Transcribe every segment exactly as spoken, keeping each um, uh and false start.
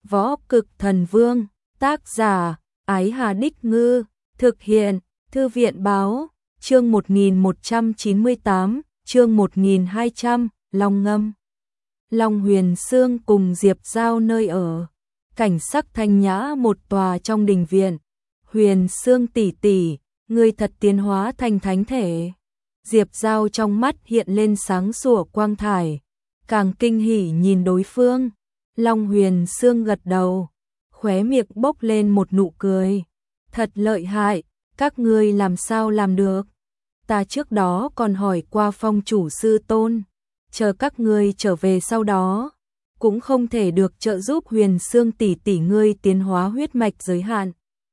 Võ Cực Thần Vương, tác giả, Ái Hà Đích Ngư, thực hiện, Thư viện Báo, chương một nghìn một trăm chín mươi tám, chương một nghìn hai trăm, Long Ngâm. Long Huyền Sương cùng Diệp Giao nơi ở, cảnh sắc thanh nhã một tòa trong đình viện. Huyền Sương tỷ tỷ, ngươi thật tiến hóa thành thánh thể. Diệp Giao trong mắt hiện lên sáng sủa quang thải, càng kinh hỉ nhìn đối phương. Long Huyền Sương gật đầu, khóe miệng bốc lên một nụ cười. Thật lợi hại, các ngươi làm sao làm được? Ta trước đó còn hỏi qua Phong chủ sư tôn, chờ các ngươi trở về sau đó, cũng không thể được trợ giúp Huyền Sương tỷ tỷ ngươi tiến hóa huyết mạch giới hạn.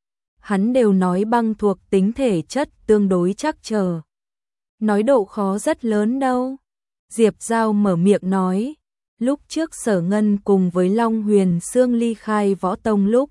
Hắn đều nói băng thuộc tính thể chất tương đối chắc chờ. Nói độ khó rất lớn đâu. Diệp Giao mở miệng nói, lúc trước Sở Ngân cùng với Long Huyền Sương ly khai võ tông lúc,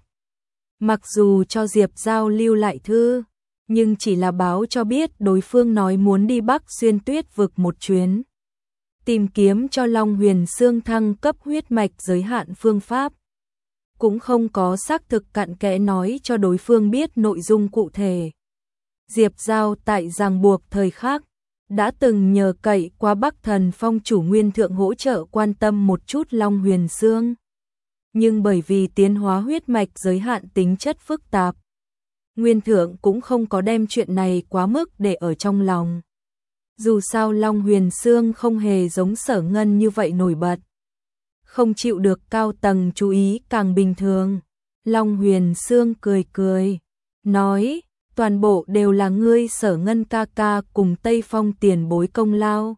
mặc dù cho Diệp Giao lưu lại thư, nhưng chỉ là báo cho biết đối phương nói muốn đi Bắc Xuyên Tuyết vực một chuyến, tìm kiếm cho Long Huyền Sương thăng cấp huyết mạch giới hạn phương pháp. Cũng không có xác thực cặn kẽ nói cho đối phương biết nội dung cụ thể. Diệp Giao tại ràng buộc thời khắc, đã từng nhờ cậy qua Bắc Thần Phong chủ Nguyên Thượng hỗ trợ quan tâm một chút Long Huyền Sương. Nhưng bởi vì tiến hóa huyết mạch giới hạn tính chất phức tạp, Nguyên Thượng cũng không có đem chuyện này quá mức để ở trong lòng. Dù sao Long Huyền Sương không hề giống Sở Ngân như vậy nổi bật, không chịu được cao tầng chú ý càng bình thường. Long Huyền Sương cười cười, nói, toàn bộ đều là ngươi Sở Ngân ca ca cùng Tây Phong tiền bối công lao.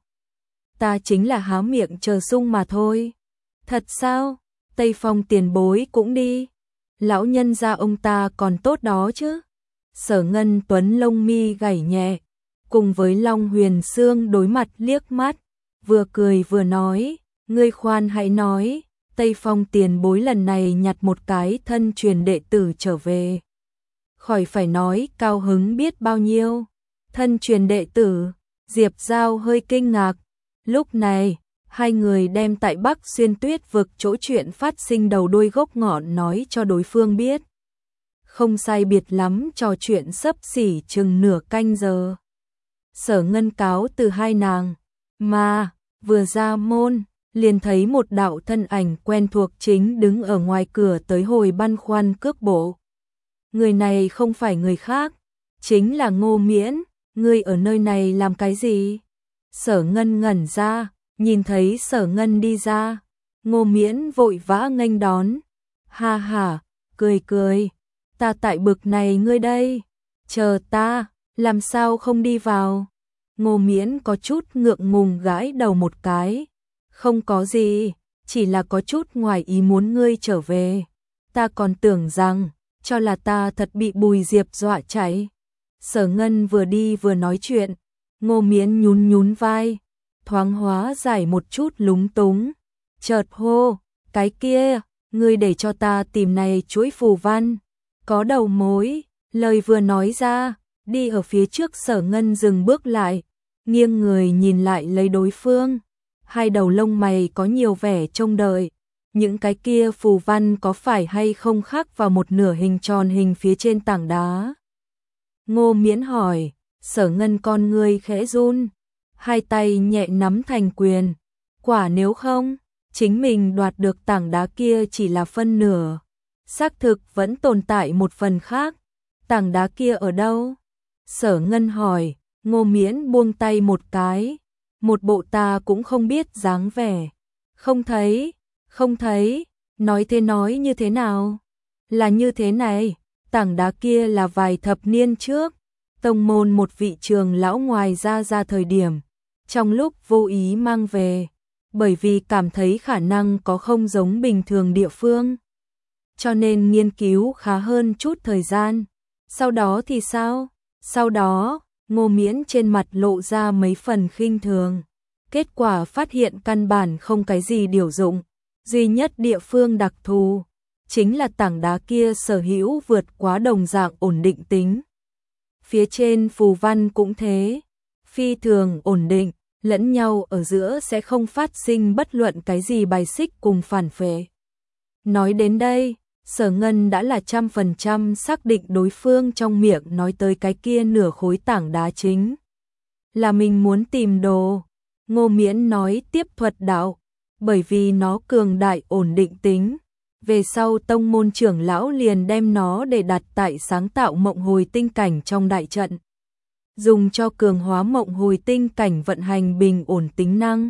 Ta chính là há miệng chờ sung mà thôi. Thật sao? Tây Phong tiền bối cũng đi. Lão nhân gia ông ta còn tốt đó chứ. Sở Ngân Tuấn lông mi gảy nhẹ, cùng với Long Huyền Sương đối mặt liếc mắt, vừa cười vừa nói, ngươi khoan hãy nói, Tây Phong tiền bối lần này nhặt một cái thân truyền đệ tử trở về. Khỏi phải nói cao hứng biết bao nhiêu. Thân truyền đệ tử, Diệp Giao hơi kinh ngạc. Lúc này, hai người đem tại Bắc Xuyên Tuyết vực chỗ chuyện phát sinh đầu đuôi gốc ngọn nói cho đối phương biết. Không sai biệt lắm trò chuyện xấp xỉ chừng nửa canh giờ. Sở Ngân cáo từ hai nàng, mà vừa ra môn, liền thấy một đạo thân ảnh quen thuộc chính đứng ở ngoài cửa tới hồi băn khoăn cước bộ. Người này không phải người khác, chính là Ngô Miễn. Ngươi ở nơi này làm cái gì? Sở Ngân ngẩn ra, nhìn thấy Sở Ngân đi ra, Ngô Miễn vội vã nghênh đón. Ha ha, cười cười, ta tại bực này ngươi đây, chờ ta, làm sao không đi vào? Ngô Miễn có chút ngượng ngùng gãi đầu một cái. Không có gì, chỉ là có chút ngoài ý muốn ngươi trở về. Ta còn tưởng rằng, cho là ta thật bị Bùi Diệp dọa chạy. Sở Ngân vừa đi vừa nói chuyện, Ngô Miễn nhún nhún vai, thoáng hóa giải một chút lúng túng. Chợt hô, cái kia, ngươi để cho ta tìm này chuỗi phù văn, có đầu mối. Lời vừa nói ra, đi ở phía trước Sở Ngân dừng bước lại, nghiêng người nhìn lại lấy đối phương. Hai đầu lông mày có nhiều vẻ trông đợi. Những cái kia phù văn có phải hay không khắc vào một nửa hình tròn hình phía trên tảng đá? Ngô Miễn hỏi. Sở Ngân con ngươi khẽ run, hai tay nhẹ nắm thành quyền. Quả nếu không, chính mình đoạt được tảng đá kia chỉ là phân nửa. Xác thực vẫn tồn tại một phần khác. Tảng đá kia ở đâu? Sở Ngân hỏi. Ngô Miễn buông tay một cái, một bộ ta cũng không biết dáng vẻ. Không thấy, không thấy, nói thế nói như thế nào? Là như thế này, tảng đá kia là vài thập niên trước, tông môn một vị trường lão ngoài ra ra thời điểm, trong lúc vô ý mang về, bởi vì cảm thấy khả năng có không giống bình thường địa phương, cho nên nghiên cứu khá hơn chút thời gian. Sau đó thì sao? Sau đó, Ngô Miễn trên mặt lộ ra mấy phần khinh thường. Kết quả phát hiện căn bản không cái gì điều dụng, duy nhất địa phương đặc thù chính là tảng đá kia sở hữu vượt quá đồng dạng ổn định tính. Phía trên phù văn cũng thế, phi thường ổn định, lẫn nhau ở giữa sẽ không phát sinh bất luận cái gì bài xích cùng phản phệ. Nói đến đây, Sở Ngân đã là trăm phần trăm xác định đối phương trong miệng nói tới cái kia nửa khối tảng đá chính là mình muốn tìm đồ. Ngô Miễn nói tiếp thuật đạo, bởi vì nó cường đại ổn định tính. Về sau tông môn trưởng lão liền đem nó để đặt tại sáng tạo mộng hồi tinh cảnh trong đại trận, dùng cho cường hóa mộng hồi tinh cảnh vận hành bình ổn tính năng.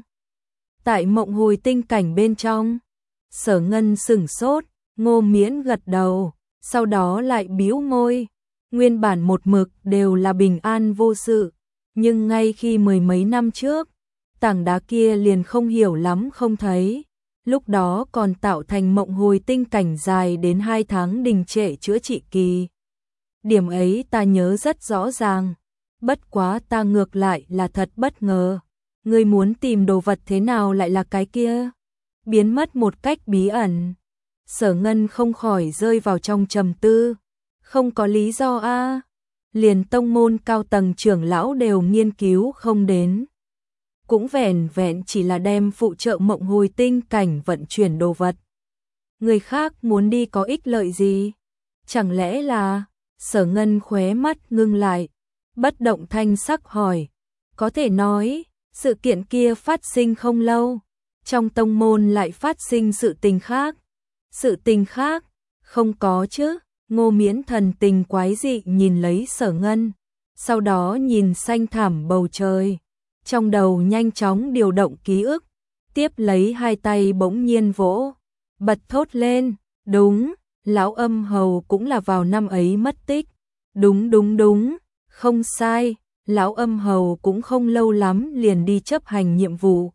Tại mộng hồi tinh cảnh bên trong, Sở Ngân sửng sốt, Ngô Miễn gật đầu, sau đó lại bĩu môi. Nguyên bản một mực đều là bình an vô sự, nhưng ngay khi mười mấy năm trước, tảng đá kia liền không hiểu lắm không thấy. Lúc đó còn tạo thành mộng hồi tinh cảnh dài đến hai tháng đình trệ chữa trị kỳ. Điểm ấy ta nhớ rất rõ ràng, bất quá ta ngược lại là thật bất ngờ. Ngươi muốn tìm đồ vật thế nào lại là cái kia? Biến mất một cách bí ẩn. Sở Ngân không khỏi rơi vào trong trầm tư. Không có lý do a, liền tông môn cao tầng trưởng lão đều nghiên cứu không đến. Cũng vẻn vẹn chỉ là đem phụ trợ mộng hồi tinh cảnh vận chuyển đồ vật. Người khác muốn đi có ích lợi gì? Chẳng lẽ là... Sở Ngân khóe mắt ngưng lại, bất động thanh sắc hỏi. Có thể nói, sự kiện kia phát sinh không lâu, trong tông môn lại phát sinh sự tình khác. Sự tình khác? Không có chứ. Ngô Miễn thần tình quái dị nhìn lấy Sở Ngân, sau đó nhìn xanh thẳm bầu trời. Trong đầu nhanh chóng điều động ký ức, tiếp lấy hai tay bỗng nhiên vỗ, bật thốt lên, đúng, lão Âm Hầu cũng là vào năm ấy mất tích. Đúng đúng đúng, không sai, lão Âm Hầu cũng không lâu lắm liền đi chấp hành nhiệm vụ.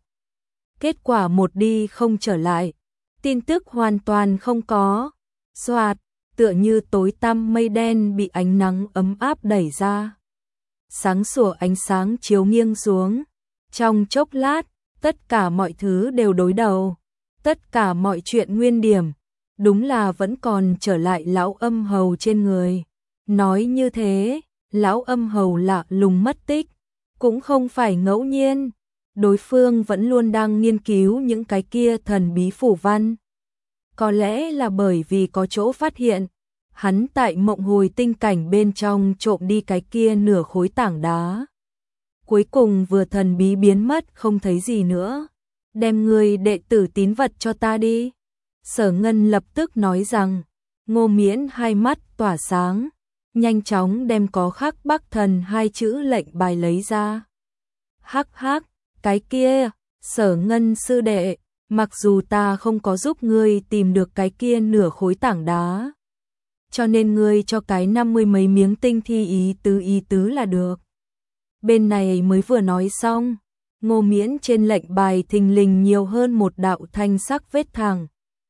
Kết quả một đi không trở lại, tin tức hoàn toàn không có. Xoạt, tựa như tối tăm mây đen bị ánh nắng ấm áp đẩy ra. Sáng sủa ánh sáng chiếu nghiêng xuống. Trong chốc lát, tất cả mọi thứ đều đối đầu. Tất cả mọi chuyện nguyên điểm, đúng là vẫn còn trở lại lão Âm Hầu trên người. Nói như thế, lão Âm Hầu lạ lùng mất tích, cũng không phải ngẫu nhiên. Đối phương vẫn luôn đang nghiên cứu những cái kia thần bí phủ văn. Có lẽ là bởi vì có chỗ phát hiện, hắn tại mộng hồi tinh cảnh bên trong trộm đi cái kia nửa khối tảng đá. Cuối cùng vừa thần bí biến mất không thấy gì nữa. Đem người đệ tử tín vật cho ta đi. Sở Ngân lập tức nói rằng. Ngô Miễn hai mắt tỏa sáng, nhanh chóng đem có khắc Bắc Thần hai chữ lệnh bài lấy ra. Hắc hắc, cái kia, Sở Ngân sư đệ, mặc dù ta không có giúp ngươi tìm được cái kia nửa khối tảng đá, cho nên ngươi cho cái năm mươi mấy miếng tinh thi ý tứ ý tứ là được. Bên này mới vừa nói xong, Ngô Miễn trên lệnh bài thình lình nhiều hơn một đạo thanh sắc vết thẳng.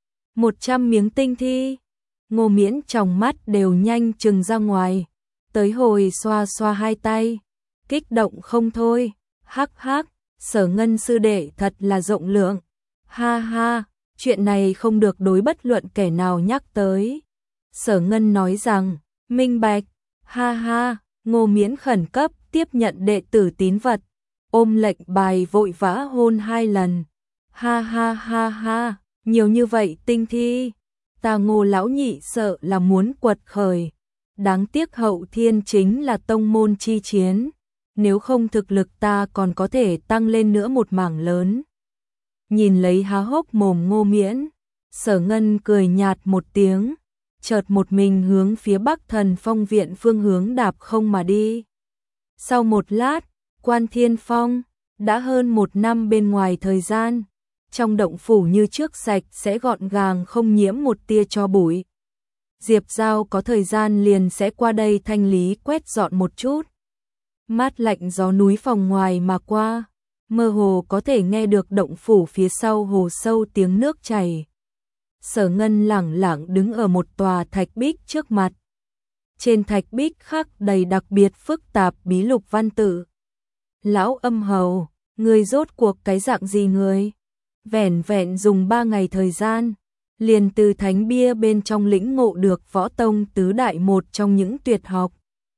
Một trăm miếng tinh thi. Ngô Miễn trong mắt đều nhanh trừng ra ngoài, tới hồi xoa xoa hai tay, kích động không thôi. Hắc hắc, Sở Ngân sư đệ thật là rộng lượng. Ha ha, chuyện này không được đối bất luận kẻ nào nhắc tới. Sở Ngân nói rằng, minh bạch. Ha ha, Ngô Miễn khẩn cấp tiếp nhận đệ tử tín vật, ôm lệnh bài vội vã hôn hai lần. Ha ha ha ha, nhiều như vậy tinh thi, ta Ngô lão nhị sợ là muốn quật khởi. Đáng tiếc hậu thiên chính là tông môn chi chiến, nếu không thực lực ta còn có thể tăng lên nữa một mảng lớn. Nhìn lấy há hốc mồm Ngô Miễn, Sở Ngân cười nhạt một tiếng, chợt một mình hướng phía Bắc Thần Phong viện phương hướng đạp không mà đi. Sau một lát, Quan Thiên Phong, đã hơn một năm bên ngoài thời gian, trong động phủ như trước sạch sẽ gọn gàng không nhiễm một tia tro bụi. Diệp Giao có thời gian liền sẽ qua đây thanh lý quét dọn một chút. Mát lạnh gió núi phòng ngoài mà qua, mơ hồ có thể nghe được động phủ phía sau hồ sâu tiếng nước chảy. Sở Ngân lẳng lặng đứng ở một tòa thạch bích trước mặt. Trên thạch bích khắc đầy đặc biệt phức tạp bí lục văn tự. Lão Âm Hầu, người rốt cuộc cái dạng gì người? Vẻn vẹn dùng ba ngày thời gian, liền từ thánh bia bên trong lĩnh ngộ được võ tông tứ đại một trong những tuyệt học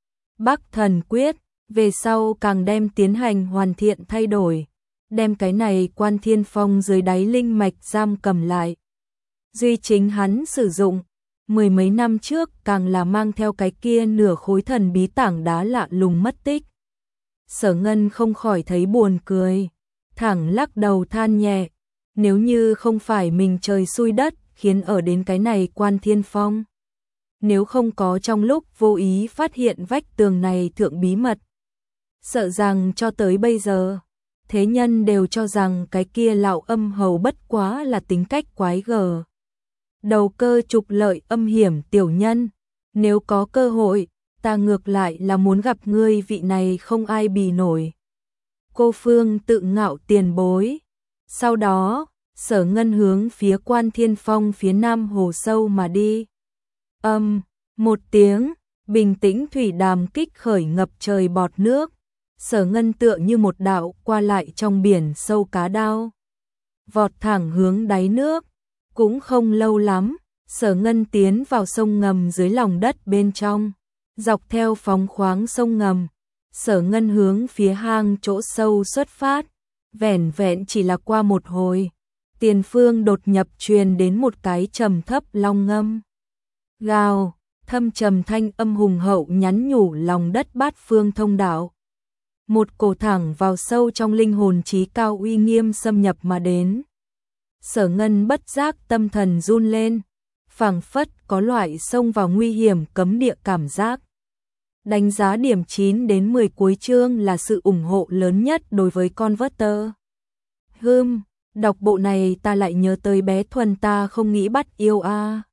Bắc Thần Quyết, về sau càng đem tiến hành hoàn thiện thay đổi, đem cái này Quan Thiên Phong dưới đáy linh mạch giam cầm lại. Duy chính hắn sử dụng, mười mấy năm trước càng là mang theo cái kia nửa khối thần bí tảng đá lạ lùng mất tích. Sở Ngân không khỏi thấy buồn cười, thẳng lắc đầu than nhẹ, nếu như không phải mình trời xui đất khiến ở đến cái này Quan Thiên Phong. Nếu không có trong lúc vô ý phát hiện vách tường này thượng bí mật, sợ rằng cho tới bây giờ, thế nhân đều cho rằng cái kia lão âm hầu bất quá là tính cách quái gở. Đầu cơ trục lợi âm hiểm tiểu nhân, nếu có cơ hội, ta ngược lại là muốn gặp ngươi vị này không ai bì nổi. Cô Phương tự ngạo tiền bối. Sau đó, Sở Ngân hướng phía Quan Thiên Phong phía nam hồ sâu mà đi. Âm, um, một tiếng, bình tĩnh thủy đàm kích khởi ngập trời bọt nước. Sở Ngân tựa như một đạo qua lại trong biển sâu cá đao, vọt thẳng hướng đáy nước. Cũng không lâu lắm, Sở Ngân tiến vào sông ngầm dưới lòng đất bên trong, dọc theo phóng khoáng sông ngầm, Sở Ngân hướng phía hang chỗ sâu xuất phát, vẻn vẹn chỉ là qua một hồi, tiền phương đột nhập truyền đến một cái trầm thấp long ngâm. Gào, thâm trầm thanh âm hùng hậu nhắn nhủ lòng đất bát phương thông đạo. Một cổ thẳng vào sâu trong linh hồn trí cao uy nghiêm xâm nhập mà đến. Sở Ngân bất giác tâm thần run lên, phảng phất có loại xông vào nguy hiểm cấm địa cảm giác. Đánh giá điểm chín đến mười cuối chương là sự ủng hộ lớn nhất đối với Converter. Hừm, đọc bộ này ta lại nhớ tới bé Thuần ta không nghĩ bắt yêu a. À.